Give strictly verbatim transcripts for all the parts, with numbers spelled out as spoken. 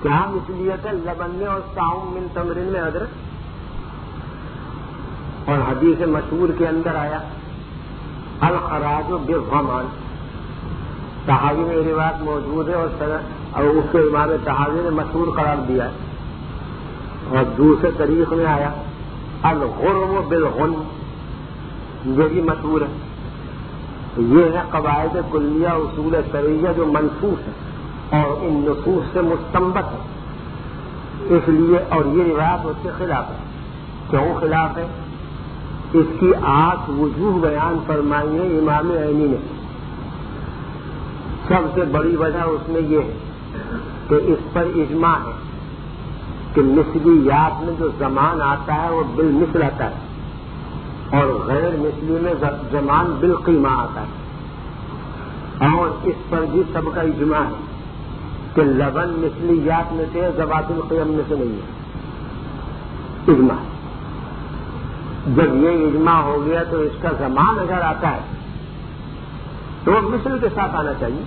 کیا مثلیت ہے لبن میں اور ساؤم من تمرن میں حضرت؟ اور حدیث مشہور کے اندر آیا الخراج بالضمان، صحابی میں روایت موجود ہے اور اس کے امام صحابی نے مشہور قرار دیا ہے۔ اور دوسرے طریق میں آیا الغرم بالغنم، یہ بھی مشہور ہے۔ یہ ہے قواعد کلیہ اصول شرعیہ جو منسوخ ہے اور ان نصوص سے مستنبط ہے، اس لیے اور یہ روایت اس کے خلاف ہے۔ کیوں خلاف ہے؟ اس کی آٹھ وجوہ بیان فرمائی ہے امام عینی نے۔ سب سے بڑی وجہ اس میں یہ ہے کہ اس پر اجماع ہے کہ مثلیات میں جو زمان آتا ہے وہ بالمثل آتا ہے اور غیر مثلی میں زمان بالقیمہ آتا ہے، اور اس پر بھی سب کا اجماع ہے کہ لبن مثلیات میں سے ذوات القیم میں سے نہیں ہے، اجماع۔ جب یہ اجماع ہو گیا تو اس کا زمان اگر آتا ہے تو وہ مثل کے ساتھ آنا چاہیے۔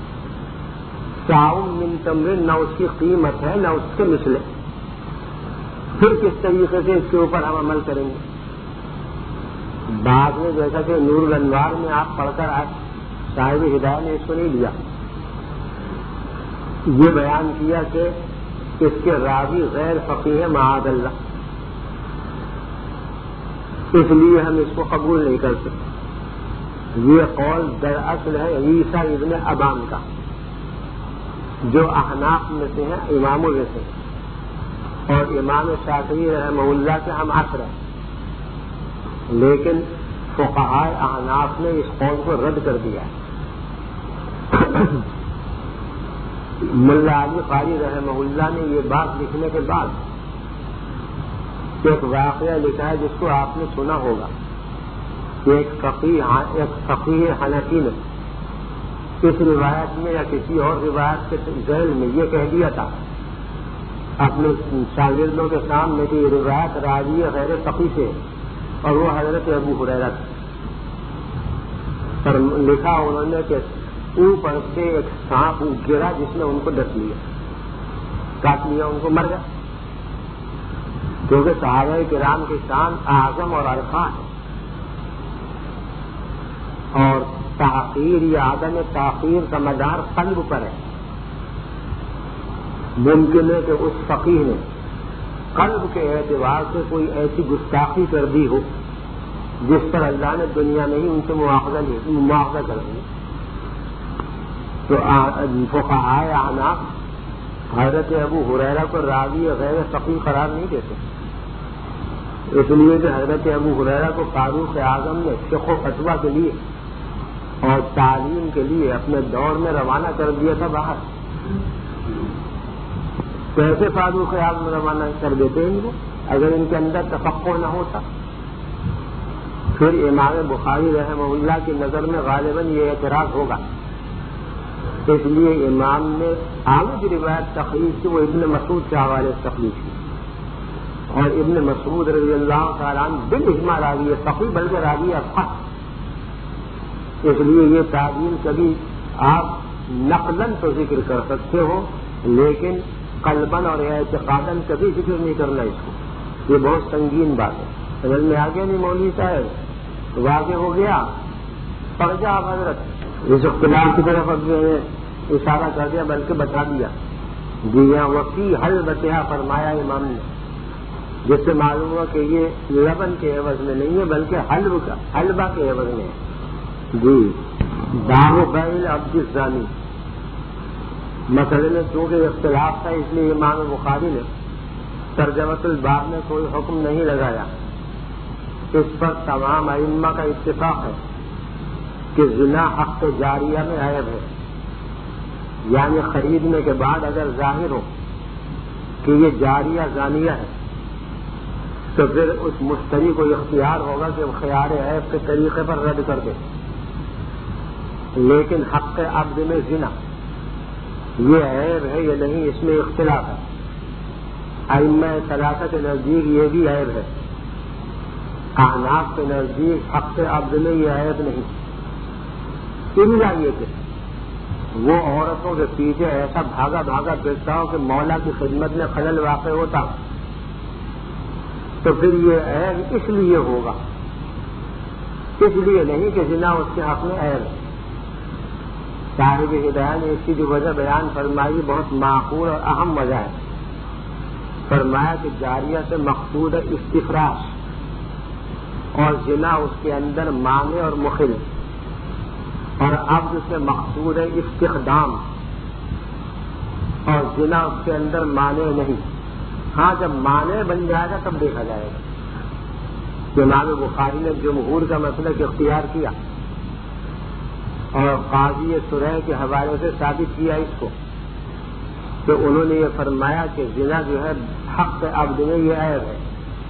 ساؤم من تمر، نہ اس کی قیمت ہے نہ اس کے مثل ہے، پھر کس طریقے سے اس کے اوپر ہم عمل کریں گے؟ بعد میں جیسا کہ نور الانوار میں آپ پڑھ کر آج صاحب ہدایت نے اس کو نہیں لیا، یہ بیان کیا کہ اس کے راوی غیر فقیہ معاذ اللہ، اس لیے ہم اس کو قبول نہیں کر سکتے۔ یہ قول دراصل ہے عیسیٰ ابن ابان کا، جو احناف میں سے ہیں، اماموں میں سے، اور امام شافعی رحمہ اللہ کے ہم عصر ہیں، لیکن فقہائے احناف نے اس قول کو رد کر دیا ہے۔ ملا علی قاری رحمہ اللہ نے یہ بات لکھنے کے بعد ایک واقعہ لکھا ہے جس کو آپ نے سنا ہوگا کہ ایک فقیہ ایک فقیہ حنفی نے اس روایت میں یا کسی اور روایت کے ذیل میں یہ کہہ دیا تھا اپنے شاگردوں کے سامنے کہ یہ روایت راوی غیر فقیہ سے، اور وہ حضرت ابو ہریرہ پر لکھا انہوں نے کہ اوپر سے ایک سانپ گرا جس نے ان کو ڈس لیا، کاٹ لیا، ان کو مر گیا، کیونکہ صحابہ کرام کی شان اعظم اور عرفہ ہے، اور تحقیر یا عدم تاخیر کا مدار قلب پر ہے۔ ممکن ہے کہ اس فقیہ نے قلب کے اعتبار سے کوئی ایسی گستاخی کر دی ہو جس پر اللہ نے دنیا میں ہی ان سے مواخذہ کر دیا، تو فقہائے احناف حضرت ابو ہریرہ کو راوی غیر فقیہ قرار نہیں دیتے، اس لیے کہ حضرت ابو ہریرہ کو فاروق اعظم نے فقہ و فتویٰ کے لیے اور تعلیم کے لیے اپنے دور میں روانہ کر دیا تھا باہر۔ کیسے فاروق اعظم روانہ کر دیتے ان کو اگر ان کے اندر تفقہ نہ ہوتا؟ پھر امام بخاری رحمہ اللہ کی نظر میں غالباً یہ اعتراض ہوگا، اس لیے امام نے آگے کی روایت تخریج کی وہ ابن مسعود کے حوالے سے تخریج کی، اور ابن مسعود رضی اللہ تعالیٰ عنہ بالاجماع راوی فقیہ بلکہ راوی افقہ، اس لیے یہ تعبیر کبھی آپ نقلاً تو ذکر کر سکتے ہو لیکن قلباً اور اعتقاداً کبھی ذکر نہیں کرنا اس کو، یہ بہت سنگین بات ہے۔ سمجھ میں آگے نہیں مولوی صاحب؟ واضح ہو گیا؟ پڑھ جا آپ حضرت، اس اختلاف کی طرف اشارہ کر دیا بلکہ بتا دیا، جی یہاں وفی حل بتیا فرمایا امام نے، جس سے معلوم ہوا کہ یہ لبن کے عوض میں نہیں ہے بلکہ حلب کا حلبہ کے عوض میں ہے۔ جی باب بیل عبد الزانی، مسئلے میں چونکہ اختلاف تھا اس لیے امام بخاری نے ترجمۃ الباب میں کوئی حکم نہیں لگایا، اس پر تمام ائمہ کا اتفاق ہے کہ زنا حق جاریہ میں عیب ہے، یعنی خریدنے کے بعد اگر ظاہر ہو کہ یہ جاریہ زانیہ ہے تو پھر اس مشتری کو اختیار ہوگا کہ وہ خیار عیب کے طریقے پر رد کر دے، لیکن حق عبد میں زنا یہ عیب ہے یا نہیں اس میں اختلاف ہے۔ ائمہ ثلاثہ کے نزدیک یہ بھی عیب ہے، احناف کے نزدیک حق عبد میں یہ عیب نہیں، الا یہ کہ وہ عورتوں کے پیچھے ایسا بھاگا بھاگا پھرتا ہو کہ مولا کی خدمت میں خلل واقع ہوتا، تو پھر یہ عیب اس لیے ہوگا، اس لیے نہیں کہ زنا اس کے حق میں عیب ہے۔ صاحب ہدایت نے اس کی جو وجہ بیان فرمائی بہت معقول اور اہم وجہ ہے۔ فرمایا کہ جاریہ سے مقصود ہے استفراش، اور زنا اس کے اندر مانع اور مخل، اور عبد سے مقصود ہے استخدام، اور زنا اس کے اندر مانع نہیں۔ ہاں جب مانع بن جائے گا تب دیکھا جائے گا۔ امام بخاری نے جمہور کا مسلک اختیار کیا اور قاضی سرح کے حوالے سے ثابت کیا اس کو، کہ انہوں نے یہ فرمایا کہ زنا جو ہے حق عبد میں یہ عیب ہے،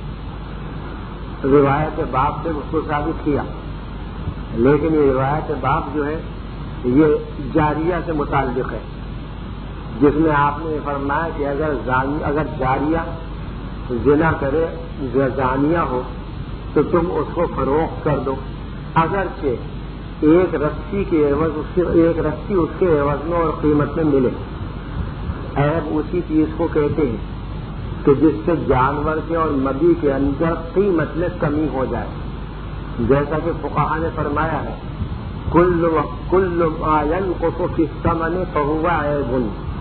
روایت باب سے اس کو ثابت کیا، لیکن یہ روایت باب جو ہے یہ جاریہ سے متعلق ہے، جس میں آپ نے یہ فرمایا کہ اگر زانی اگر جاریہ زنا کرے، زانیہ ہو، تو تم اس کو فروخت کر دو، اگرچہ ایک رسی کے عوض اس کے ایک رسی اس کے عوض میں اور قیمت میں ملے۔ عیب اسی چیز کو کہتے ہیں کہ جس سے جانور کے اور مدی کے اندر قیمت میں کمی ہو جائے، جیسا کہ فقہا نے فرمایا ہے کل کل ما ينقص في الثمن فهو عیب،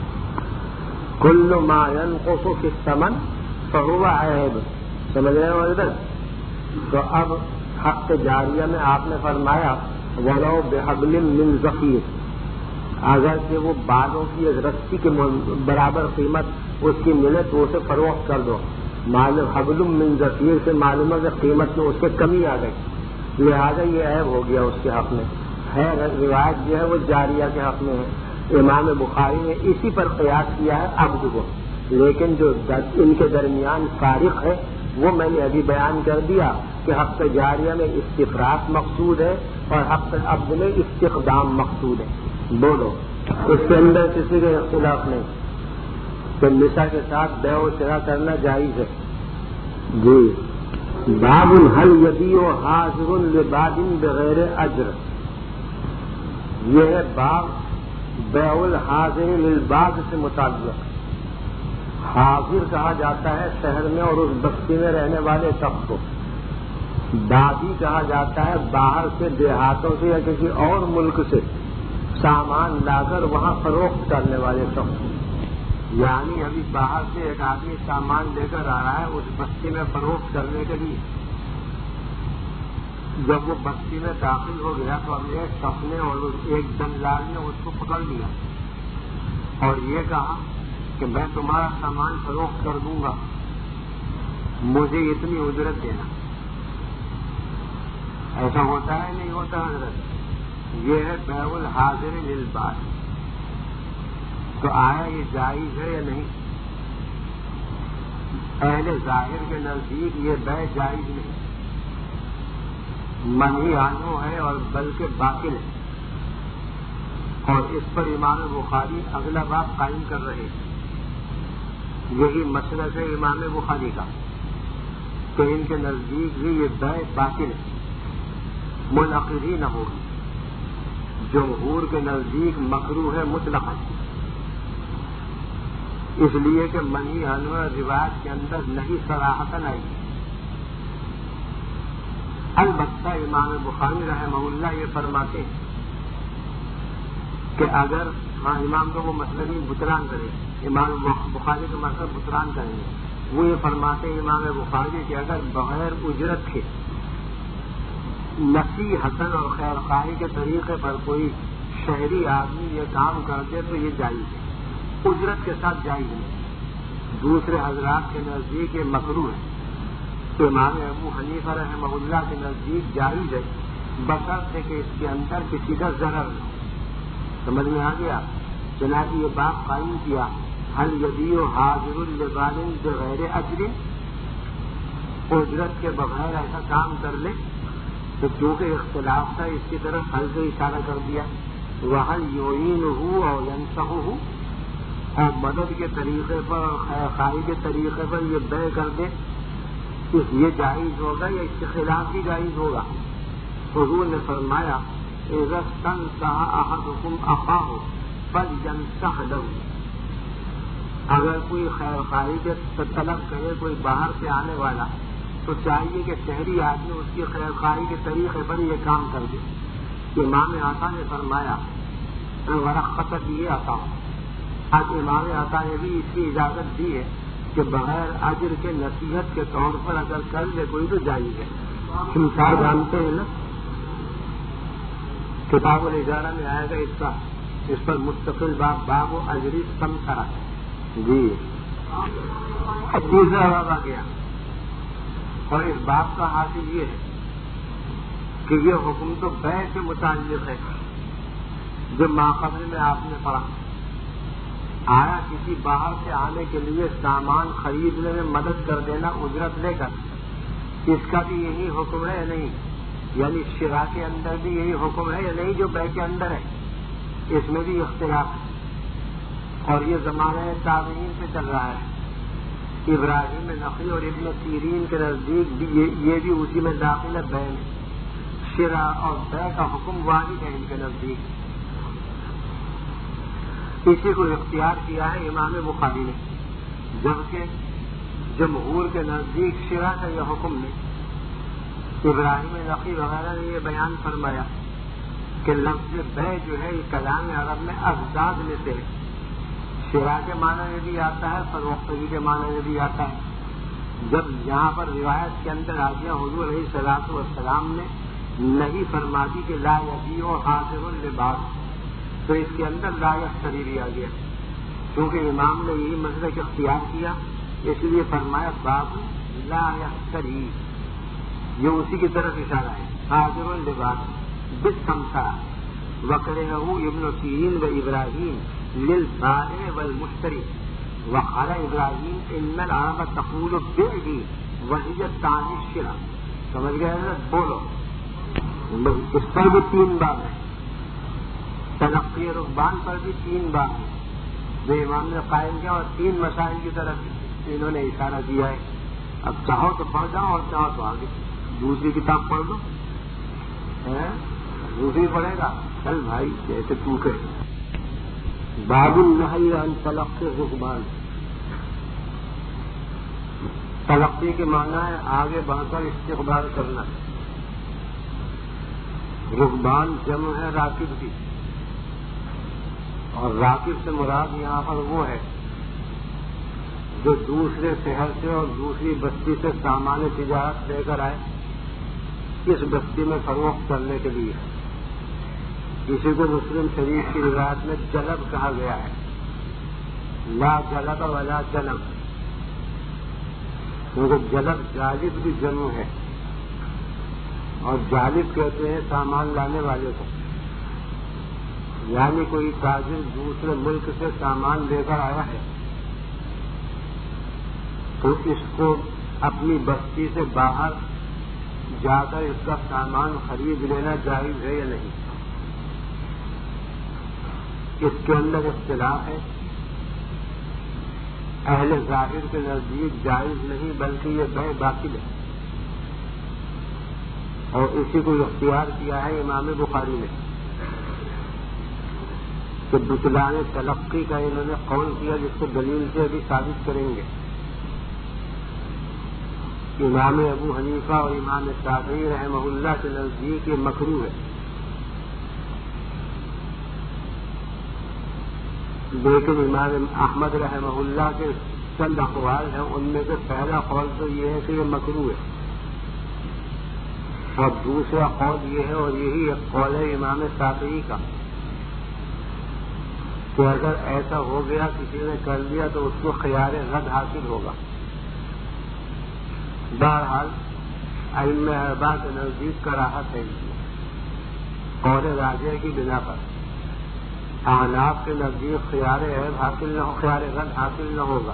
کل ما ينقص في الثمن فهو عیب، سمجھ رہے ہو ادھر؟ تو اب حق جاریہ میں آپ نے فرمایا ولو بحبل من ظفیر، اگر کہ وہ بالوں کی ایک رسی کے برابر قیمت اس کی ملے تو اسے فروخت کر دو۔ معلوم حبل من ظفیر سے معلوم ہے کہ قیمت میں اس سے کمی آ گئی، لہذا یہ عیب ہو گیا اس کے حق میں ہے۔ روایت جو ہے وہ جاریہ کے حق میں ہے۔ امام بخاری نے اسی پر قیاس کیا ہے عبد کو، لیکن جو ان کے درمیان فارق ہے وہ میں نے ابھی بیان کر دیا کہ حق جاریہ میں استفراق مقصود ہے اور حق عبد میں استخدام مقصود ہے، بولو اس کے اندر کسی کا اختلاف نہیں۔ تو نساء کے ساتھ بیع و شراء کرنا جائز ہے۔ جی باب هل یبیع حاضر لباد بغیر اجر، یہ ہے باب بیع الحاضر للباد سے متعلق۔ حاضر کہا جاتا ہے شہر میں اور اس بستی میں رہنے والے شخص کو، بادی کہا جاتا ہے باہر سے دیہاتوں سے یا کسی اور ملک سے سامان لا کر وہاں فروخت کرنے والے شخص، یعنی ابھی باہر سے ایک آدمی سامان لے کر آ رہا ہے اس بستی میں فروخت کرنے کے لیے، جب وہ بستی میں داخل ہو گیا تو ہم ایک شخص نے اور ایک دلال نے اس کو پکڑ لیا اور یہ کہا کہ میں تمہارا سامان فروخت کر دوں گا، مجھے اتنی اجرت دینا۔ ایسا ہوتا ہے نہیں ہوتا حضرت؟ یہ ہے بیع الحاضر للباد۔ تو آیا یہ جائز ہے یا نہیں؟ اہل ظاہر کے نزدیک یہ بیع جائز نہیں، منہی عنہ ہے اور بلکہ باطل ہے، اور اس پر امام بخاری اگلا باب قائم کر رہے ہیں۔ یہی مسلک ہے امام بخاری کا کہ ان کے نزدیک بھی یہ بیع باطل ہے، منعقد ہی نہ ہوگی۔ جمہور کے نزدیک مکروہ ہے مطلقاً، اس لیے کہ منہی عنہ روایت کے اندر نہیں صراحتاً آئی۔ البتہ امام بخاری رحمہ اللہ یہ فرماتے ہیں کہ اگر ہاں امام کا وہ مسئلہ نہیں بطلان کرے، امام بخاری کا مسئلہ بطلان کریں گے، وہ یہ فرماتے ہیں امام بخاری کہ اگر بغیر اجرت کے نصیحتاً اور خیر خواہی کے طریقے پر کوئی شہری آدمی یہ کام کرتے تو یہ جائز ہے، اجرت کے ساتھ جائز نہیں۔ دوسرے حضرات کے نزدیک یہ مکروہ ہے، تو امام ابو حنیفہ رحمہ اللہ کے نزدیک جائز ہے، بشرطے کہ اس کے اندر کسی کا ضرر نہ ہو۔ سمجھ میں آ گیا؟ چنانچہ یہ بات قائم کیا هل یبیع حاضر لباد بغیر اجر، اجرت کے بغیر ایسا کام کر لے تو چونکہ اختلاف تھا اس کی طرف حل سے اشارہ کر دیا، وَهَلْ يُعِينُهُ أَوْ يَنْصَحُهُ، اور مدد کے طریقے پر اور خیر خواہی کے طریقے پر یہ بیع کر دے، یہ جائز ہوگا یا اس کے خلاف بھی جائز ہوگا؟ حضور نے فرمایا اِذَا اسْتَنْصَحَ أَحَدُكُمْ أَخَاهُ فَلْيَنْصَحْ لَهُ، اگر کوئی خیر خواہی کے طلب کرے کوئی باہر سے آنے والا تو چاہیے کہ شہری آدمی اس کی خیر خواہی کے طریقے پر یہ کام کر دے. امام عطا نے فرمایا ورخص دیے عطا، آج امام عطا نے بھی اس کی اجازت دی ہے کہ بغیر اجر کے نصیحت کے طور پر اگر کر لے کوئی تو جائز ہے. انسان جانتے ہیں نا، کتاب الاجارہ میں آئے گا اس کا، اس پر مستقل باب باب و اجری سمسرا. جی اب دوسرا باب آ گیا، اور اس باب کا حاصل یہ ہے کہ یہ حکم تو بیع سے متعلق ہے جو ماقبل میں آپ نے پڑھا. آیا کسی باہر سے آنے کے لیے سامان خریدنے میں مدد کر دینا اجرت لے کر، اس کا بھی یہی حکم ہے یا نہیں؟ یعنی شرا کے اندر بھی یہی حکم ہے یا نہیں جو بیع کے اندر ہے؟ اس میں بھی اختلاف ہے، اور یہ زمانہ تابعین سے چل رہا ہے. ابراہیم نخعی اور ابن سیرین کے نزدیک بھی یہ بھی اسی میں داخل ہے. بیع میں شرا اور بیع کا حکم واحد ہے ان کے نزدیک. اسی کو اختیار کیا ہے امام بخاری نے، جبکہ جمہور کے نزدیک شرع کا یہ حکم نہیں. ابراہیم نخعی وغیرہ نے یہ بیان فرمایا کہ لفظ بیع جو ہے یہ کلام عرب میں ازداد میں سے ہے. شرع کے معنی میں بھی آتا ہے، فروختگی کے معنی میں بھی آتا ہے. جب یہاں پر روایت کے اندر آ گیا حضور علیہ الصلوۃ والسلام نے نہیں فرما دی کہ لا یبیع حاضر اللباس، تو اس کے اندر لا یشتری بھی آ گیا، کیونکہ امام نے یہی مسلک اختیار کیا، اس لیے فرمایا باب لا یشتری. یہ اسی کی طرف اشارہ ہے. حاضر اللباس بالسمسرہ وکرہہ ابن سیرین و ابراہیم للبائع والمشتری وقال ابراہیم ان العرب تقول بئ وہی تعني الشرع. سمجھ گئے نا؟ بولو اس پر بھی تین باب ہیں، تلقی رکبان پر بھی تین باب ہیں جو امام نے قائم کیا، اور تین مسائل کی طرف انہوں نے اشارہ کیا ہے. اب چاہو تو پڑھ جاؤ اور چاہو تو آگے دوسری کتاب پڑھ لو. دوسری پڑھے گا چل بھائی جیسے تو کہ باب النہی عن تلقی رکبان. تلقی کے معنی ہے آگے بڑھ کر استقبال کرنا. رکبان جمع ہے راکب کی، اور راکب سے مراد یہاں پر وہ ہے جو دوسرے شہر سے اور دوسری بستی سے سامان تجارت لے کر آئے اس بستی میں فروخت کرنے کے لیے. اسی کو مسلم شریف کی روایت میں جلب کہا گیا ہے. لا جلب ولا جلب، کیونکہ جلب جالب بھی جمع ہے، اور جالب کہتے ہیں سامان لانے والے کو. یعنی کوئی تاجر دوسرے ملک سے سامان لے کر آیا ہے تو اس کو اپنی بستی سے باہر جا کر اس کا سامان خرید لینا جائز ہے یا نہیں؟ اس کے اندر اختلاف ہے. اہل ظاہر کے نزدیک جائز نہیں بلکہ یہ بیع باطل ہے، اور اسی کو اختیار کیا ہے امام بخاری نے کہ بطلان تلقی کا انہوں نے قول کیا، جس کو دلیل سے ابھی ثابت کریں گے. امام ابو حنیفہ اور امام شافعی رحمہ اللہ کے نزدیک یہ مکروہ ہے، لیکن امام احمد رحمہ اللہ کے چند اقوال ہیں، ان میں سے پہلا قول تو یہ ہے کہ یہ مکروہ ہے، اور دوسرا قول یہ ہے، اور یہی ایک قول ہے امام شافعی کا، کہ اگر ایسا ہو گیا کسی نے کر لیا تو اس کو خیار رد حاصل ہوگا. بہرحال ائمہ اربعہ کے نزدیک کراہت ہے قول راجح کی بنا پر. احناف کے نزدیک خیار عیب حاصل نہ ہو، خیار رد حاصل نہ ہوگا،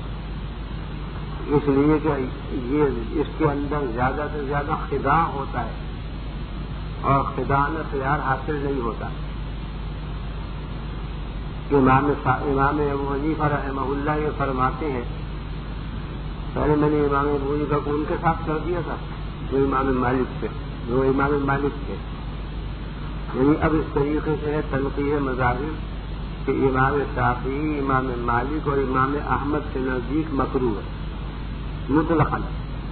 اس لیے کہ یہ اس کے اندر زیادہ سے زیادہ خداع ہوتا ہے، اور خداع میں خیار حاصل نہیں ہوتا. امام امام ابو حنیفہ رحمہ اللہ یہ فرماتے ہیں، پہلے میں نے امام ابو حنیفہ کو ان کے ساتھ کر دیا تھا جو امام مالک تھے جو امام مالک تھے یعنی اب اس طریقے سے ہے تنقیح مذاہب کہ امام شافعی، امام مالک اور امام احمد کے نزدیک مکروہ ہے مطلقاً،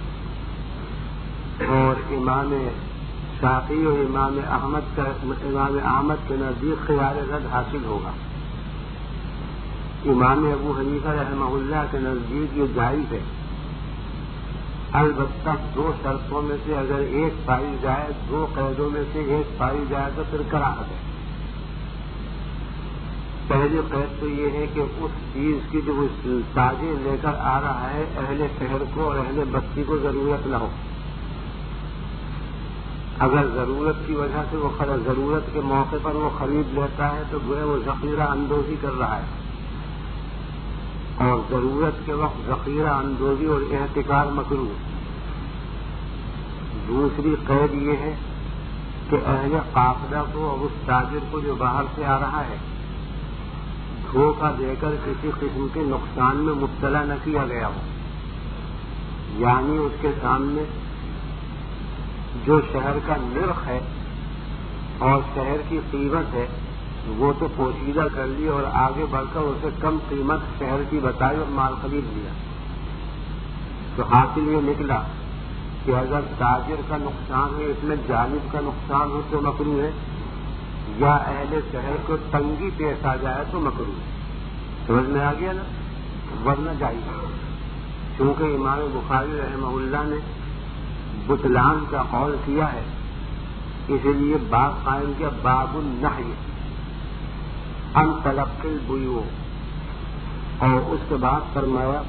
اور امام شافعی اور امام احمد کا امام احمد کے نزدیک خیار رد حاصل ہوگا۔ امام ابو حنیفہ رحمہ اللہ کے نزدیک یہ جائز ہے، البتہ دو شرطوں میں سے اگر ایک پائی جائے، دو قیدوں میں سے ایک پائی جائے تو پھر کراہت ہے۔ پہلی قید تو یہ ہے کہ اس چیز کی جو تاجر لے کر آ رہا ہے اہل شہر کو اور اہل بستی کو ضرورت نہ ہو۔ اگر ضرورت کی وجہ سے وہ ضرورت کے موقع پر وہ خرید لیتا ہے تو گویا وہ ذخیرہ اندوزی کر رہا ہے، اور ضرورت کے وقت ذخیرہ اندوزی اور احتکار مکروہ۔ دوسری قید یہ ہے کہ اہل قافلہ کو اور اس تاجر کو جو باہر سے آ رہا ہے دھوکہ دے کر کسی قسم کے نقصان میں مبتلا نہ کیا گیا ہو، یعنی اس کے سامنے جو شہر کا نرخ ہے اور شہر کی قیمت ہے وہ تو پوشیدہ کر لی اور آگے بڑھ کر اسے کم قیمت شہر کی بتائی اور مال خرید لیا، تو حاصل یہ نکلا کہ اگر تاجر کا نقصان ہے، اس میں جانب کا نقصان ہو تو مکروہ ہے، یا اہل شہر کو تنگی پیش آ جائے تو مکروہ ہے۔ سمجھ میں آ گیا نا؟ ورنہ جائز، چونکہ امام بخاری رحمہ اللہ نے بطلان کا قول کیا ہے، اس لیے باب قائم کیا، باب النہی ان تلقی البیوع، اور اس کے بعد فرمایا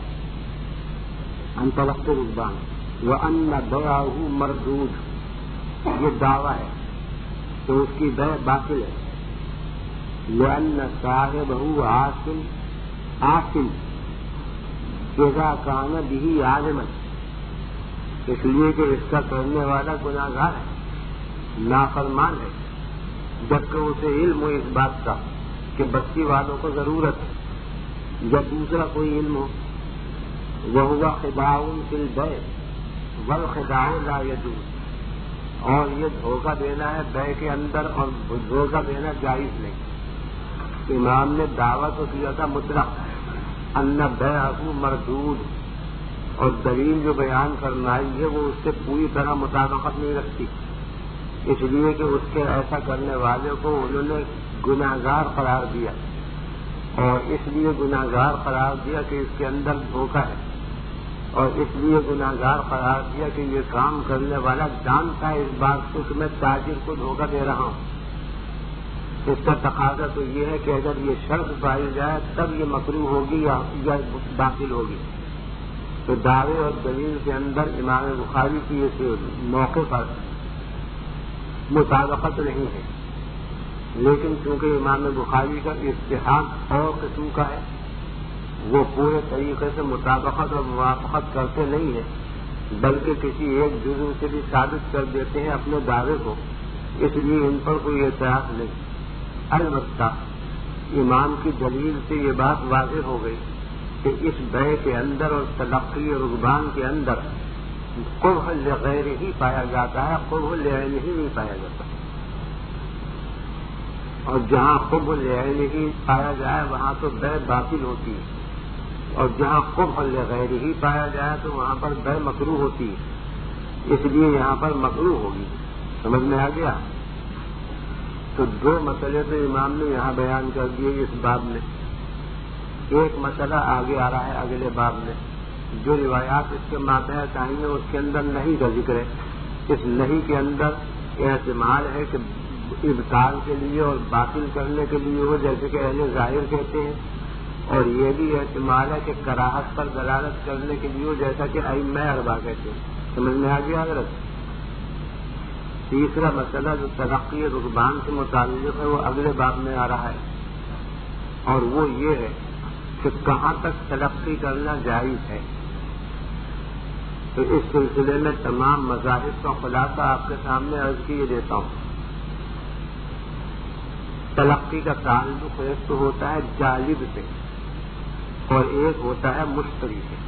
ان تلقی الرکبان وان بیعہ مردود، یہ دعویٰ ہے تو اس کی بیع باطل ہے، لأن صاحبہ عاصم عاصم اذا کان بہ عالما، اس لیے کہ اس کا کرنے والا گناہگار ہے، نافرمان ہے، جبکہ اسے علم ہو اس بات کا کہ بستی والوں کو ضرورت ہے، یا دوسرا کوئی علم ہو، وہو خداع فی البیع والخداع لا یجوز، اور یہ دھوکہ دینا ہے بیع کے اندر اور دھوکہ دینا جائز نہیں۔ امام نے دعویٰ تو کیا تھا مطلق ان بیعہ مردود، اور دلیل جو بیان کرنا ہے وہ اس سے پوری طرح مطابقت نہیں رکھتی، اس لیے کہ اس کے ایسا کرنے والے کو انہوں نے گناہگار قرار دیا، اور اس لیے گناہگار قرار دیا کہ اس کے اندر دھوکہ ہے، اور اس لیے گناہگار قرار دیا کہ یہ کام کرنے والا جانتا ہے اس بات کو کہ میں تاجر کو دھوکہ دے رہا ہوں۔ اس کا تقاضا تو یہ ہے کہ اگر یہ شرط پائی جائے تب یہ مکروہ ہوگی یا باطل ہوگی، تو دعوے اور دلیل کے اندر امام بخاری کی اس موقع پر مطابقت نہیں ہے، لیکن چونکہ امام بخاری کا اجتہاد اور قسم کا ہے، وہ پورے طریقے سے مطابقت اور موافقت کرتے نہیں ہیں، بلکہ کسی ایک جزو سے بھی ثابت کر دیتے ہیں اپنے دعوے کو، اس لیے ان پر کوئی اعتراض نہیں۔ البتہ امام کی دلیل سے یہ بات واضح ہو گئی کہ اس بیع کے اندر اور تلقی اور رکبان کے اندر قبح لغیر ہی پایا جاتا ہے، قبح لعین ہی نہیں پایا جاتا، اور جہاں قبح لعین ہی پایا جائے وہاں تو بیع باطل ہوتی ہے، اور جہاں قبح لغیر ہی پایا جائے تو وہاں پر بیع مکروہ ہوتی ہے، اس لیے یہاں پر مکروہ ہوگی۔ سمجھ میں آ گیا؟ تو دو مسئلے تو امام نے یہاں بیان کر دیے اس باب میں، ایک مسئلہ آگے آ رہا ہے اگلے باب میں، جو روایات اس کے ماتحت آئی ہیں اس کے اندر نہیں کا ذکر ہے، اس نہیں کے اندر احتمال ہے کہ ابطال کے لیے اور باطل کرنے کے لیے ہو، جیسے کہ اہل ظاہر کہتے ہیں، اور یہ بھی احتمال ہے کہ کراہت پر دلالت کرنے کے لیے ہو، جیسا کہ ائمہ اربعہ کہتے ہیں۔ سمجھ میں آ گیا حضرت؟ تیسرا مسئلہ جو تلقی رکبان سے متعلق ہے وہ اگلے باب میں آ رہا ہے، اور وہ یہ ہے کہ کہاں تک تلقی کرنا جائز ہے۔ تو اس سلسلے میں تمام مذاہب کا خلاصہ آپ کے سامنے عرض کیے دیتا ہوں۔ تلقی کا تعلق ایک تو ہوتا ہے جالب سے اور ایک ہوتا ہے مشتری سے۔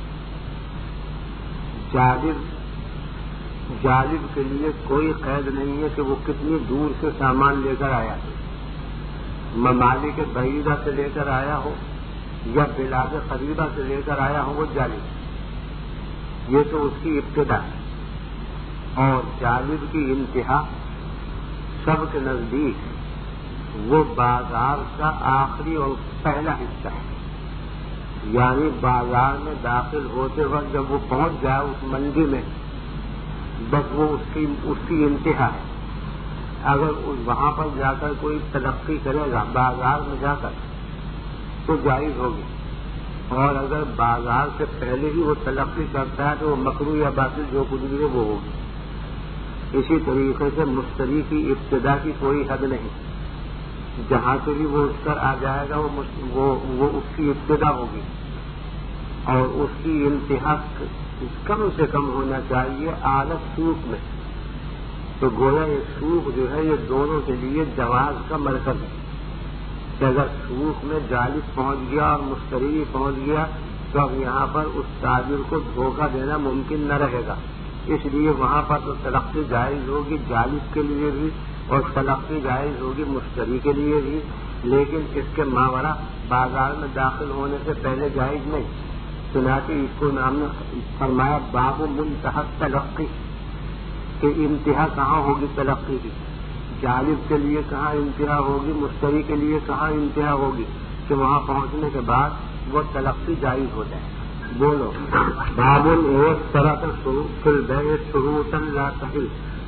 جالب جالب کے لیے کوئی قید نہیں ہے کہ وہ کتنی دور سے سامان لے کر آیا، ممالک بعیدہ سے لے کر آیا ہو یا بلاد قریبہ سے لے کر آیا ہو وہ جالب، یہ تو اس کی ابتدا ہے۔ اور جالب کی انتہا سب کے نزدیک وہ بازار کا آخری اور پہلا حصہ ہے، یعنی بازار میں داخل ہوتے وقت جب وہ پہنچ جائے اس منڈی میں، بس وہ اس کی اس کی انتہا ہے۔ اگر وہاں پر جا کر کوئی تلقی کرے گا بازار میں جا کر تو جائز ہوگی، اور اگر بازار سے پہلے ہی وہ تلقی کرتا ہے تو وہ مکروہ یا باطل جو کچھ بھی ہے وہ ہوگی۔ اسی طریقے سے مشتری کی ابتدا کی کوئی حد نہیں، جہاں سے بھی وہ اس پر آ جائے گا وہ, وہ, وہ اس کی ابتدا ہوگی، اور اس کی انتہا کم سے کم ہونا چاہیے اعلیٰ سوق میں۔ تو گویا یہ سوق جو ہے یہ دونوں کے لیے جواز کا مرکز ہے کہ اگر سوق میں جالب پہنچ گیا اور مشتری بھی پہنچ گیا تو اب یہاں پر اس تاجر کو دھوکہ دینا ممکن نہ رہے گا، اس لیے وہاں پر تو تلقی جائز ہوگی جالب کے لیے بھی اور تلقی جائز ہوگی مشتری کے لیے بھی، لیکن اس کے ماورا بازار میں داخل ہونے سے پہلے جائز نہیں۔ چنانچہ اس کو نام نے فرمایا باب منتہی تلقی، کہ انتہا کہاں ہوگی تلقی کی، جالب کے لیے کہاں انتہا ہوگی، مشتری کے لیے کہاں انتہا ہوگی، کہ وہاں پہنچنے کے بعد وہ تلقی جائز ہو جائے۔ بولو باب ایک طرح کا شروط لا تحل۔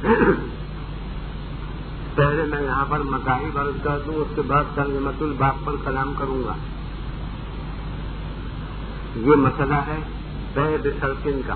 پہلے میں یہاں پر مذاہب عرض کر دوں، اس کے بعد ترجمۃ الباب پر کلام کروں گا۔ یہ مسئلہ ہے بیع بشرطن کا،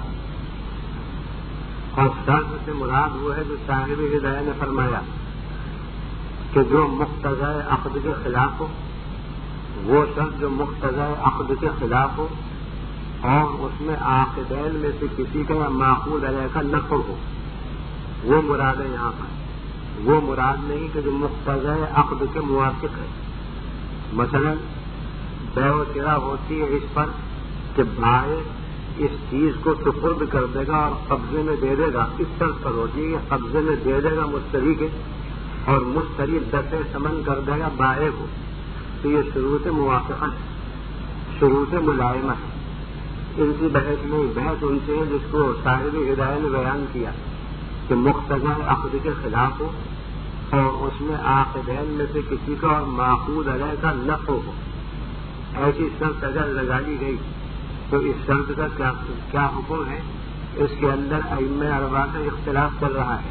اور شرط سے مراد وہ ہے جو صاحب ہدایہ نے فرمایا کہ جو مقتضی عقد کے خلاف ہو، وہ شرط جو مقتضی عقد کے خلاف ہو اور اس میں عاقدین میں سے کسی کا یا ماخوذ علیہ کا نفع ہو، وہ مراد ہے یہاں پر۔ وہ مراد نہیں کہ جو مقتضی عقد کے موافق ہے۔ مثلا بیع و شراء ہوتی ہے اس پر کہ بائع اس چیز کو سپرد کر دے گا اور قبضے میں دے دے گا، اس طرح پر ہوتی ہے قبضے میں دے دے گا مشتری کے، اور مشتری دفع ثمن کر دے گا بائع کو، تو یہ شروط موافقہ ہے، شروط ملائمہ ہے۔ ان کی بحث نہیں، بحث ان سے ہے جس کو صاحب ہدایہ نے بیان کیا کہ مقتضی عقد کے خلاف ہو اور اس میں عاقدین میں سے کسی کا اور ماخوذ علیہ کا نفع ہو۔ ایسی شرط اگر لگا لی گئی تو اس شرط کا کیا, کیا حکم ہے، اس کے اندر ائمہ اربعہ کا اختلاف چل رہا ہے۔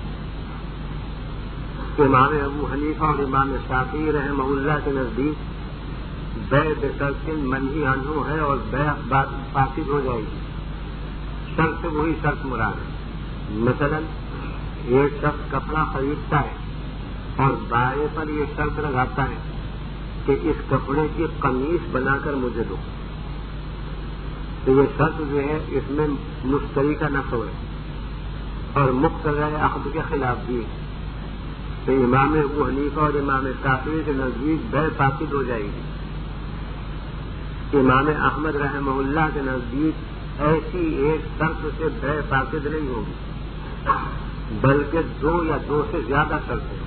امام ابو حنیفہ اور امام شافعی رحمہ اللہ کے نزدیک بیع بشرط منہی عنہ ہے اور بیع فاسد ہو جائے گی۔ شرط سے وہی شرط مراد ہے۔ مثلا ایک شخص کپڑا خریدتا ہے اور بائع پر یہ شرط لگاتا ہے کہ اس کپڑے کی قمیص بنا کر مجھے دو، تو یہ شرط جو ہے اس میں مشتری کا نفع ہے اور مقتضی عقد کے خلاف بھی ہے، تو امام ابو حنیفہ اور امام شافعی کے نزدیک بیع فاسد ہو جائے گی۔ امام احمد رحمہ اللہ کے نزدیک ایسی ایک شرط سے بیع فاسد نہیں ہوگی، بلکہ دو یا دو سے زیادہ شرطیں۔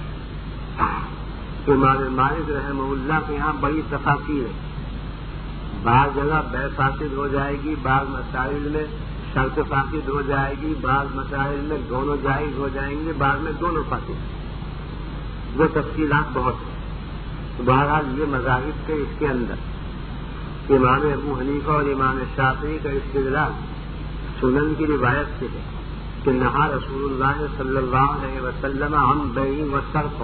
امام مالک رحمہ اللہ کے یہاں بڑی تفاصیل ہے، بعض جگہ بیع فاسد ہو جائے گی، بعض مسائل میں شرط فاسد ہو جائے گی، بعض مسائل میں دونوں جائز ہو جائیں گے، بعض میں دونوں فاسد، وہ تفصیلات بہت ہیں۔ بہرحال یہ مذاہب کے اس کے اندر امام ابو حنیفہ اور امام شافعی کا استدلال سنن کی روایت سے ہے کہ نہا رسول اللہ صلی اللہ علیہ وسلم عن بیع و شرط،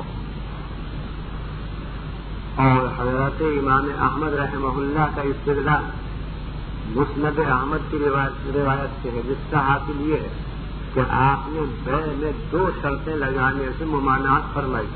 اور حضرت امام احمد رحمہ اللہ کا استدلال مسند احمد کی روایت سے ہے، جس کا حاصل یہ ہے کہ آپ نے بیع میں دو شرطیں لگانے سے ممانعت فرمائی۔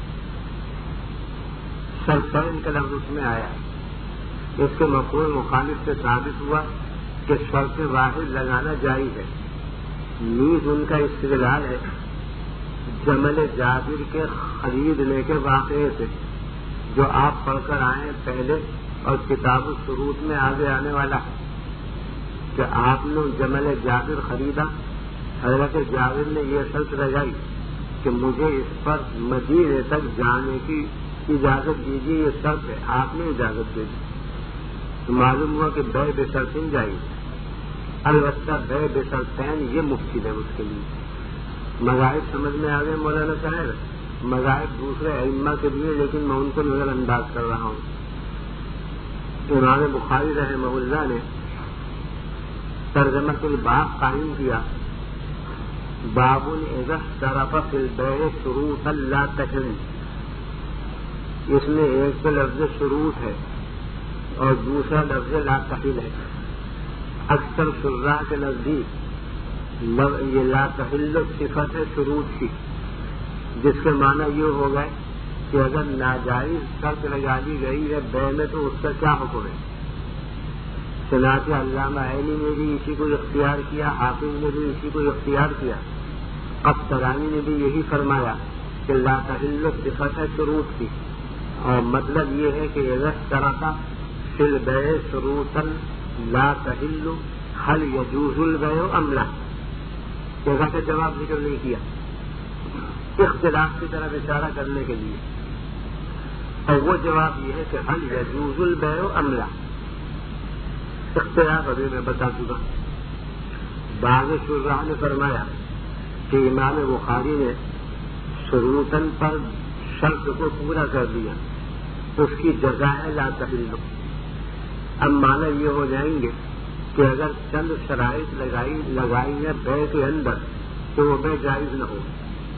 شرطین کا لفظ اس میں آیا، اس کے مفہوم مخالف سے ثابت ہوا کہ شرط واحد لگانا جائز ہے۔ نیز ان کا استدلال ہے جمل جابر کے خریدنے کے واقعے سے، جو آپ پڑھ کر آئے پہلے اور کتاب الشروط میں آگے آنے والا ہے، کہ آپ نے جمل جابر خریدا، حضرت جابر نے یہ شرط لگائی کہ مجھے اس پر مدینے تک جانے کی اجازت دیجیے یہ شرط ہے، آپ نے اجازت دے دی تو معلوم ہوا کہ بے بے شرطین جائز، البتہ بے بے شرطین یہ مفید ہے اس کے لیے۔ مذاہب سمجھ میں آ گئے مولانا صاحب؟ مذاہب دوسرے ائمہ کے لیے، لیکن میں ان کو نظر انداز کر رہا ہوں۔ امام بخاری رحمہ اللہ نے ترجمۃ الباب قائم کیا، باب اذا اختلف فی البیع شروطا لا تحل۔ اس میں ایک تو لفظ شروط ہے اور دوسرا لفظ لا تحل ہے۔ اکثر شراح کے نزدیک یہ لا تحل صفت ہے شروط کی، جس کے معنی یہ ہو گئے کہ اگر ناجائز شرط لگا دی گئی ہے بیع میں تو اس کا کیا حکم ہے۔ چنانچہ علامہ عینی نے بھی اسی کو اختیار کیا، حافظ نے بھی اسی کو اختیار کیا، قسطلانی نے بھی یہی فرمایا کہ لا تحل صفت ہے شروط کی، اور مطلب یہ ہے کہ اذا اشترط فی البیع شروطا لا تحل هل يجوز البیع ام لا۔ جیسا کہ جواب ذکر نہیں کیا، اختلاف کی طرف اشارہ کرنے کے لیے، اور وہ جواب یہ ہے کہ هل يجوز البیع ام لا۔ اختلاف ابھی میں بتا چکا۔ بعض شراح نے فرمایا کہ امام بخاری نے شروطاً پر شرط کو پورا کر دیا، اس کی جزا ہے لا تحل۔ اب معنی یہ ہو جائیں گے کہ اگر چند شرائط لگائی لگائی ہے بیع کے اندر تو وہ بیع جائز نہ ہو۔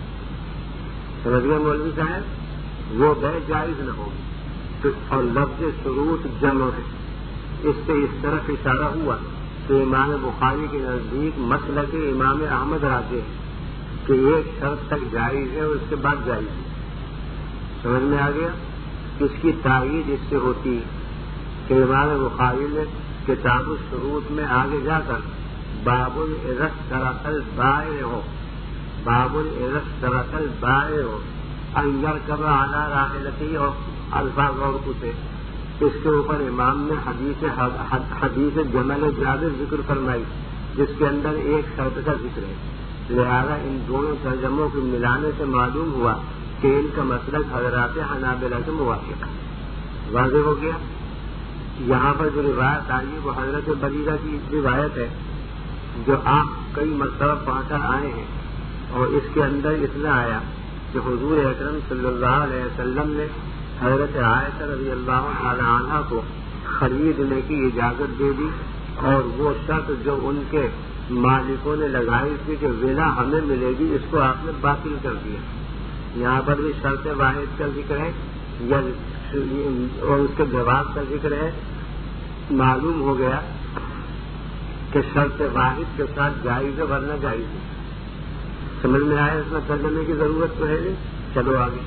سمجھ گئے مولوی صاحب؟ وہ بیع جائز نہ ہو، اور لفظ شروط جمع ہے، اس سے اس طرف اشارہ ہوا کہ امام بخاری کے نزدیک مسلک امام احمد راجح ہے کہ ایک شرط تک جائز ہے اور اس کے بعد جائز ہے۔ سمجھ میں آ گیا؟ اس کی تائید اس سے ہوتی ہے کہ امام بخاری نے کتاب الشروط میں آگے جا کر باب اذا اشترط البائع ہو باب اذا اشترط البائع ان يركب على راحلته اور الفاظ اور کچھ اس کے اوپر امام نے حدیث حدیث جمل جابر ذکر فرمائی، جس کے اندر ایک شرط کا ذکر ہے۔ لہذا ان دونوں ترجموں کو ملانے سے معلوم ہوا کہ ان کا مسلک حضرات حنابلہ کے موافق ہے۔ واضح ہو گیا؟ یہاں پر جو روایت آئی ہے وہ حضرت بریرہ کی روایت ہے جو آپ کئی مرتبہ پڑھ کر آئے ہیں، اور اس کے اندر اتنا آیا کہ حضور اکرم صلی اللہ علیہ وسلم نے حضرت عائشہ رضی اللہ تعالی عنہ کو خریدنے کی اجازت دے دی، اور وہ شرط جو ان کے مالکوں نے لگائی تھی کہ ولا ہمیں ملے گی، اس کو آپ نے باطل کر دیا۔ یہاں پر بھی شرط واحد کا ذکر ہے یا اور اس کے جواب کا ذکر ہے۔ معلوم ہو گیا کہ شرط واحد کے ساتھ جائز ہے ورنہ جائز ہے۔ سمجھ میں آیا؟ اس میں ترجمے کی ضرورت تو ہے نہیں۔ چلو آگے۔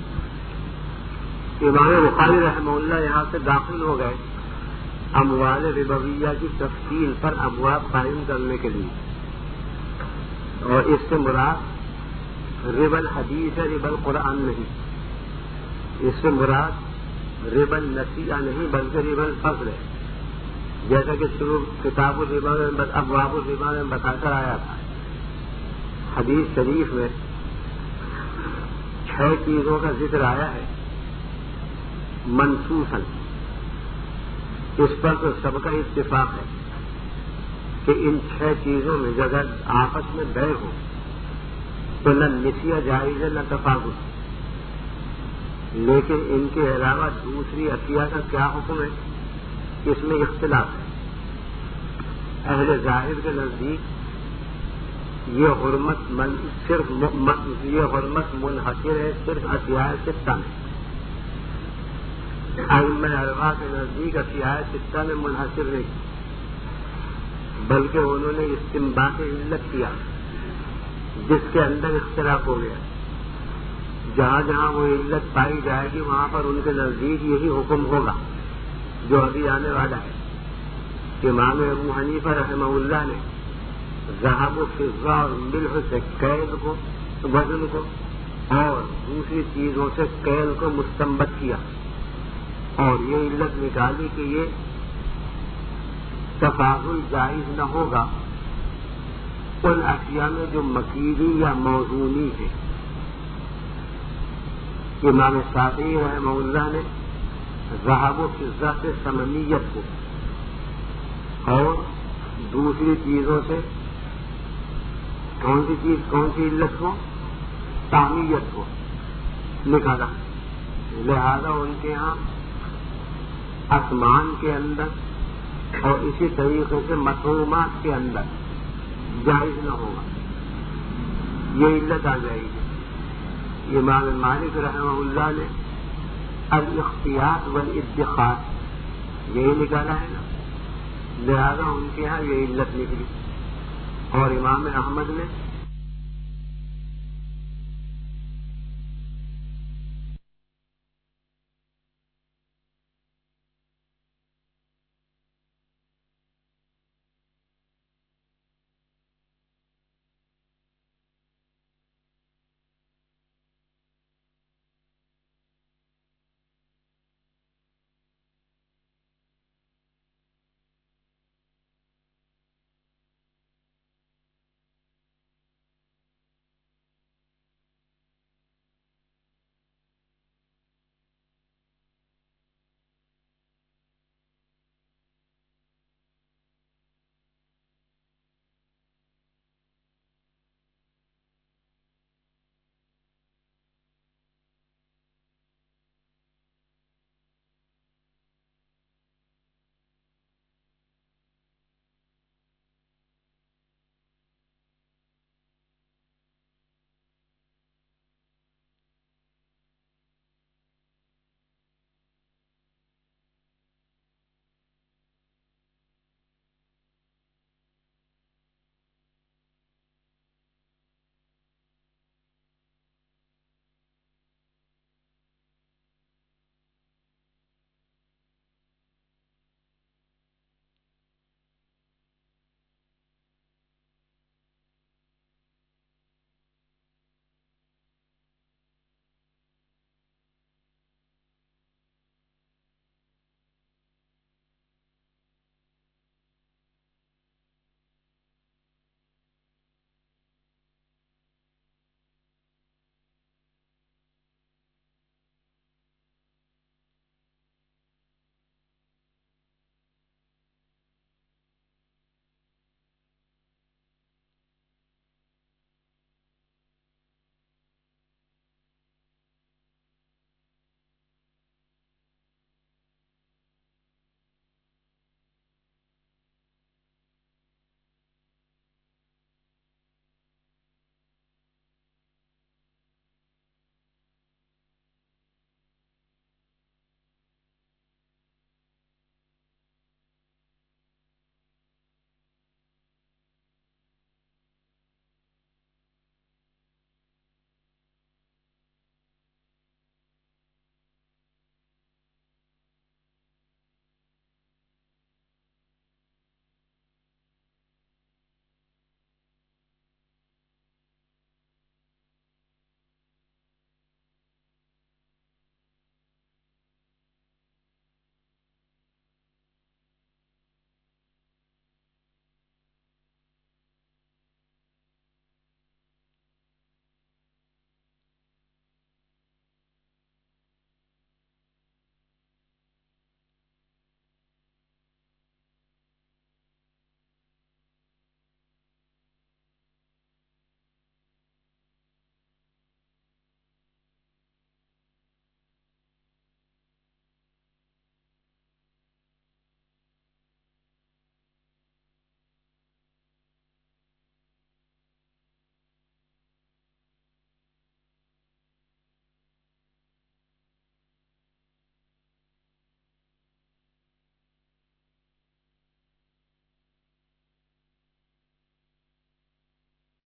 امام بخاری رحمہ اللہ یہاں سے داخل ہو گئے اموال ربویہ کی تفصیل پر ابواب قائم کرنے کے لیے، اور اس سے مراد ربا الحدیث ہے، ربا القرآن نہیں۔ اس سے مراد ربا النسیئہ نہیں بلکہ ربا الفضل ہے، جیسا کہ شروع کتاب الربا میں ابواب الربا میں بتا کر آیا تھا۔ حدیث شریف میں چھ چیزوں کا ذکر آیا ہے منصوصاً، اس پر تو سب کا اتفاق ہے کہ ان چھ چیزوں میں اگر آپس میں بیع ہو تو نہ نسیہ جائز ہے نہ تفاضل، لیکن ان کے علاوہ دوسری اشیاء کا کیا حکم ہے اس میں اختلاف ہے۔ اہل ظاہر کے نزدیک یہ حرمت من صرف یہ حرمت منحصر ہے صرف اشیاء ستہ میں۔ ائمہ اربعہ کے نزدیک اشیاء ستہ میں منحصر نہیں، بلکہ انہوں نے استنباط علت کیا جس کے اندر اختلاف ہو گیا۔ جہاں جہاں وہ علت پائی جائے گی وہاں پر ان کے نزدیک یہی حکم ہوگا جو ابھی آنے والا ہے۔ امام ابو حنیفہ رحمہ اللہ نے ذهب و فضہ اور ملح سے کیل کو وزن کو اور دوسری چیزوں سے کیل کو مستنبط کیا، اور یہ علت نکالی کہ یہ تفاضل جائز نہ ہوگا ان اشیاء میں جو مکیلی یا موزونی ہے۔ امام شافعی رحمہ اللہ نے ذہب و فضہ سے ثمنیت کو اور دوسری چیزوں سے کون سی چیز کون سی علت کو تعمیت کو نکالا. لہذا ان کے ہاں آسمان کے اندر اور اسی طریقے سے مطعومات کے اندر جائز نہ ہوگا, یہ علت آ جائے گی. امام مالک رحمہ اللہ نے الاختیار والادخار یہی نکالا ہے نا, لہذا ان کے ہاں یہ علت نکلی. اور امام احمد نے